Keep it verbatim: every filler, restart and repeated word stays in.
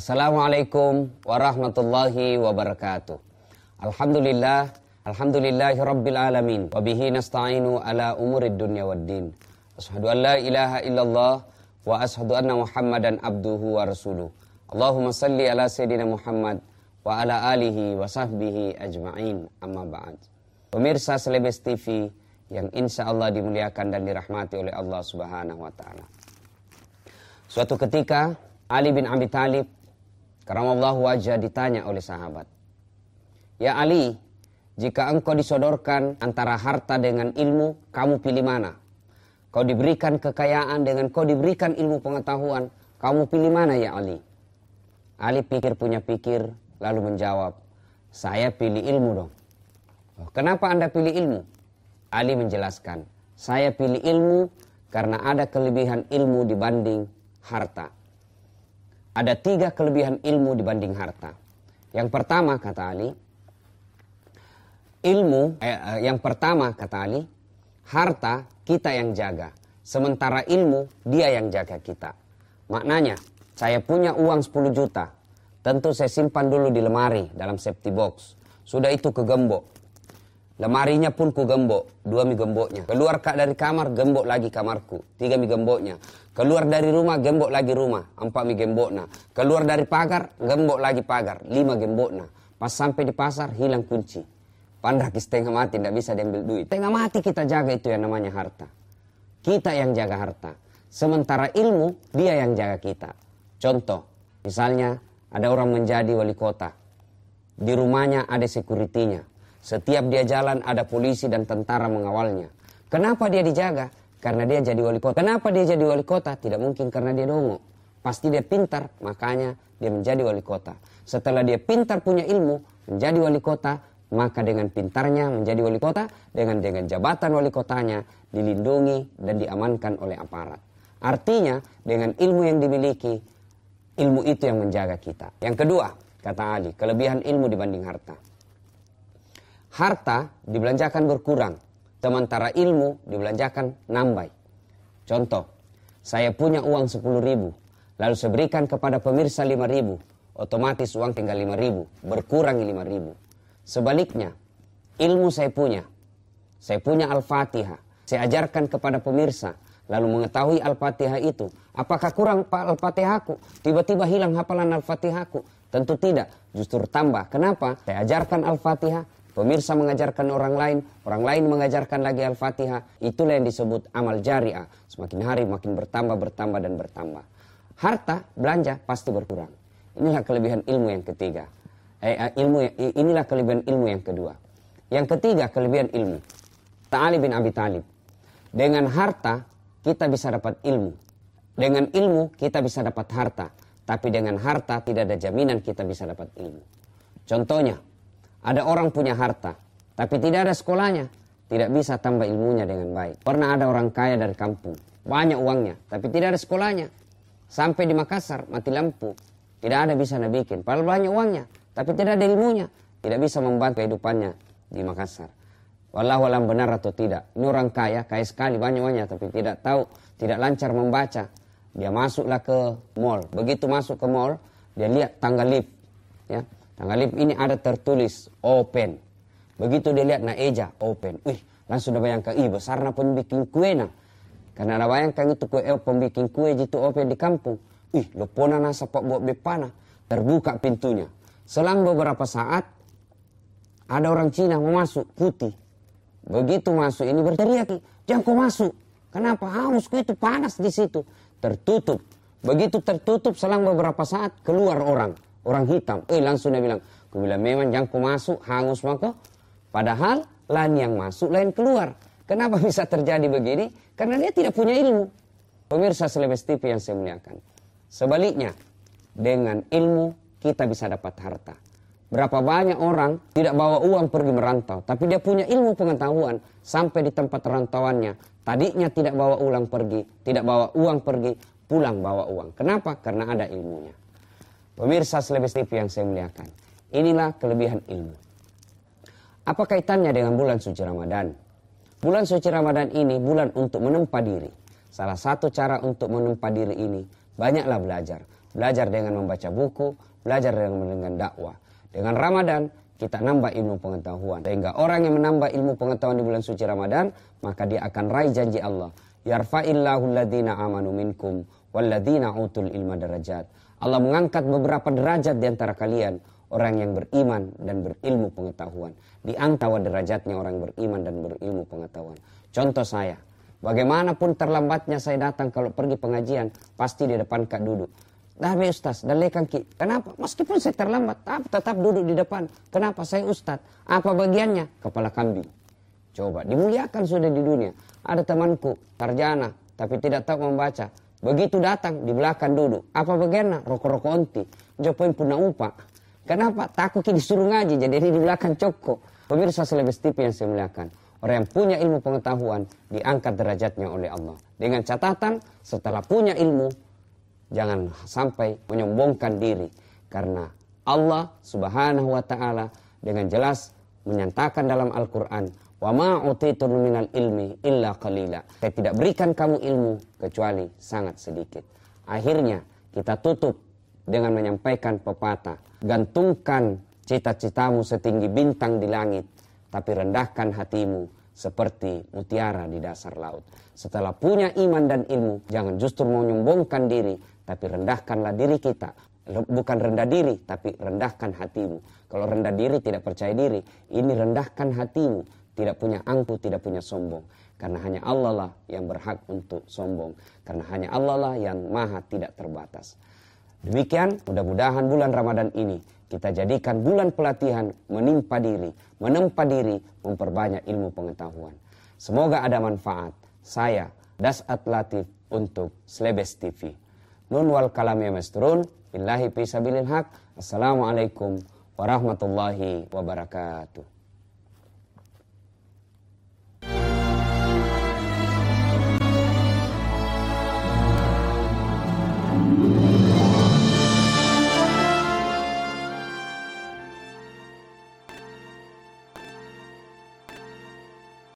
Assalamualaikum warahmatullahi wabarakatuh. Alhamdulillah, alhamdulillahi rabbil alamin. Wabihi nasta'inu ala umurid dunya waddin. Ashhadu an la ilaha illallah wa ashhadu anna Muhammadan abduhu wa rasuluh. Allahumma salli ala Sayyidina Muhammad wa ala alihi wa sahbihi ajma'in, amma ba'd. Pemirsa Selebes T V yang insya Allah dimuliakan dan dirahmati oleh Allah subhanahu wa ta'ala. Suatu ketika Ali bin Abi Thalib karamallahu wajhah ditanya oleh sahabat, "Ya Ali, jika engkau disodorkan antara harta dengan ilmu, kamu pilih mana? Kau diberikan kekayaan dengan kau diberikan ilmu pengetahuan, kamu pilih mana ya Ali?" Ali pikir punya pikir lalu menjawab, "Saya pilih ilmu dong." "Oh, kenapa Anda pilih ilmu?" Ali menjelaskan, "Saya pilih ilmu karena ada kelebihan ilmu dibanding harta." Ada tiga kelebihan ilmu dibanding harta. Yang pertama, kata Ali, ilmu, eh, yang pertama kata Ali, harta kita yang jaga, sementara ilmu dia yang jaga kita. Maknanya, saya punya uang sepuluh juta, tentu saya simpan dulu di lemari dalam safety box. Sudah itu kegembok. Lemarinya pun ku gembok, dua mi gemboknya. Keluar kak dari kamar, gembok lagi kamarku, tiga mi gemboknya. Keluar dari rumah, gembok lagi rumah, empat mi gemboknya. Keluar dari pagar, gembok lagi pagar, lima gemboknya. Pas sampai di pasar, hilang kunci. Pandak setengah mati, tidak bisa diambil duit. Tengah mati kita jaga itu yang namanya harta. Kita yang jaga harta. Sementara ilmu, dia yang jaga kita. Contoh, misalnya ada orang menjadi wali kota. Di rumahnya ada sekuritinya. Setiap dia jalan ada polisi dan tentara mengawalnya. Kenapa dia dijaga? Karena dia jadi wali kota. Kenapa dia jadi wali kota? Tidak mungkin karena dia dongo. Pasti dia pintar, makanya dia menjadi wali kota. Setelah dia pintar punya ilmu, menjadi wali kota, maka dengan pintarnya menjadi wali kota, dengan dengan jabatan wali kotanya, dilindungi dan diamankan oleh aparat. Artinya, dengan ilmu yang dimiliki, ilmu itu yang menjaga kita. Yang kedua, kata Ali, kelebihan ilmu dibanding harta. Harta dibelanjakan berkurang, sementara ilmu dibelanjakan nambah. Contoh, saya punya uang sepuluh ribu, lalu saya berikan kepada pemirsa lima ribu, otomatis uang tinggal lima ribu, berkurang lima ribu. Sebaliknya, ilmu saya punya, saya punya Al-Fatihah, saya ajarkan kepada pemirsa, lalu mengetahui Al-Fatihah itu, apakah kurang Al-Fatihahku? Tiba-tiba hilang hafalan Al-Fatihahku? Tentu tidak, justru tambah. Kenapa? Saya ajarkan Al-Fatihah, pemirsa mengajarkan orang lain, orang lain mengajarkan lagi Al-Fatihah. Itulah yang disebut amal jariah. Semakin hari makin bertambah, bertambah, dan bertambah. Harta, belanja, pasti berkurang. Inilah kelebihan ilmu yang ketiga. Eh, ilmu, inilah kelebihan ilmu yang kedua. Yang ketiga, kelebihan ilmu. Ali bin Abi Thalib. Dengan harta, kita bisa dapat ilmu. Dengan ilmu, kita bisa dapat harta. Tapi dengan harta, tidak ada jaminan kita bisa dapat ilmu. Contohnya, ada orang punya harta, tapi tidak ada sekolahnya, tidak bisa tambah ilmunya dengan baik. Pernah ada orang kaya dari kampung, banyak uangnya, tapi tidak ada sekolahnya. Sampai di Makassar, mati lampu, tidak ada bisa bikin. Padahal banyak uangnya, tapi tidak ada ilmunya, tidak bisa membantu kehidupannya di Makassar. Wallahu alam benar atau tidak. Ini orang kaya, kaya sekali, banyak uangnya, tapi tidak tahu, tidak lancar membaca. Dia masuklah ke mall. Begitu masuk ke mall, dia lihat tangga lift, ya. Tangga lift ini ada tertulis open. Begitu dia lihat na eja open. Wih, langsung dia bayangkan, ih besarnya pembikin kue na. Karena ada bayangkan itu kue eh, pembikin kue itu open di kampung. Ih, lopona nasa pak buat bepana. Terbuka pintunya. Selang beberapa saat, ada orang Cina mau masuk, putih. Begitu masuk ini berteriak, jangan kau masuk. Kenapa? Haus kue itu panas di situ. Tertutup. Begitu tertutup, selang beberapa saat keluar orang. Orang hitam, eh langsung dia bilang, aku bilang memang jangan kau masuk, hangus maka. Padahal lain yang masuk, lain keluar. Kenapa bisa terjadi begini? Karena dia tidak punya ilmu. Pemirsa Selebes T V yang saya muliakan. Sebaliknya, dengan ilmu kita bisa dapat harta. Berapa banyak orang tidak bawa uang pergi merantau, tapi dia punya ilmu pengetahuan sampai di tempat rantauannya. Tadinya tidak bawa uang pergi, tidak bawa uang pergi, pulang bawa uang. Kenapa? Karena ada ilmunya. Pemirsa Selebes T V yang saya muliakan, inilah kelebihan ilmu. Apa kaitannya dengan bulan suci Ramadan? Bulan suci Ramadan ini bulan untuk menempa diri. Salah satu cara untuk menempa diri ini, banyaklah belajar. belajar dengan membaca buku, belajar dengan mendengar dakwah. Dengan Ramadan, kita nambah ilmu pengetahuan. Sehingga orang yang menambah ilmu pengetahuan di bulan suci Ramadan, maka dia akan raih janji Allah. Yarfa'illahu alladhina amanu minkum walladhina utul ilma darajat. Allah mengangkat beberapa derajat di antara kalian, orang yang beriman dan berilmu pengetahuan. Diangkat derajatnya orang beriman dan berilmu pengetahuan. Contoh saya, bagaimanapun terlambatnya saya datang kalau pergi pengajian, pasti di depan Kak duduk. Dah be Ustaz, dalekan Ki. Kenapa? Meskipun saya terlambat, tetap duduk di depan. Kenapa? Saya Ustaz. Apa bagiannya? Kepala kambing. Coba, dimuliakan sudah di dunia. Ada temanku, sarjana, tapi tidak tahu membaca. Begitu datang, di belakang duduk. Apa bagiannya? Rokok-rokok onti. Jopoin puna umpa. Kenapa? Takut Ki disuruh ngaji, jadi di belakang coko. Pemirsa Selebes T V yang saya muliakan. Orang yang punya ilmu pengetahuan, diangkat derajatnya oleh Allah. Dengan catatan, setelah punya ilmu, jangan sampai menyombongkan diri. Karena Allah subhanahu wa ta'ala dengan jelas menyatakan dalam Al-Quran, wa ma utitu minal ilmi illa qalila. Saya tidak berikan kamu ilmu kecuali sangat sedikit. Akhirnya kita tutup dengan menyampaikan pepatah, gantungkan cita-citamu setinggi bintang di langit, tapi rendahkan hatimu seperti mutiara di dasar laut. Setelah punya iman dan ilmu, jangan justru menyombongkan diri, tapi rendahkanlah diri kita. Bukan rendah diri, tapi rendahkan hatimu. Kalau rendah diri tidak percaya diri, ini rendahkan hatimu. Tidak punya angku, tidak punya sombong. Karena hanya Allah lah yang berhak untuk sombong. Karena hanya Allah lah yang maha tidak terbatas. Demikian, mudah-mudahan bulan Ramadan ini kita jadikan bulan pelatihan menimpa diri, menempa diri, memperbanyak ilmu pengetahuan. Semoga ada manfaat. Saya, Das'at Latif untuk Selebes T V. Nun wal kalam ya masturun, billahi fi sabilil haq. Assalamualaikum warahmatullahi wabarakatuh.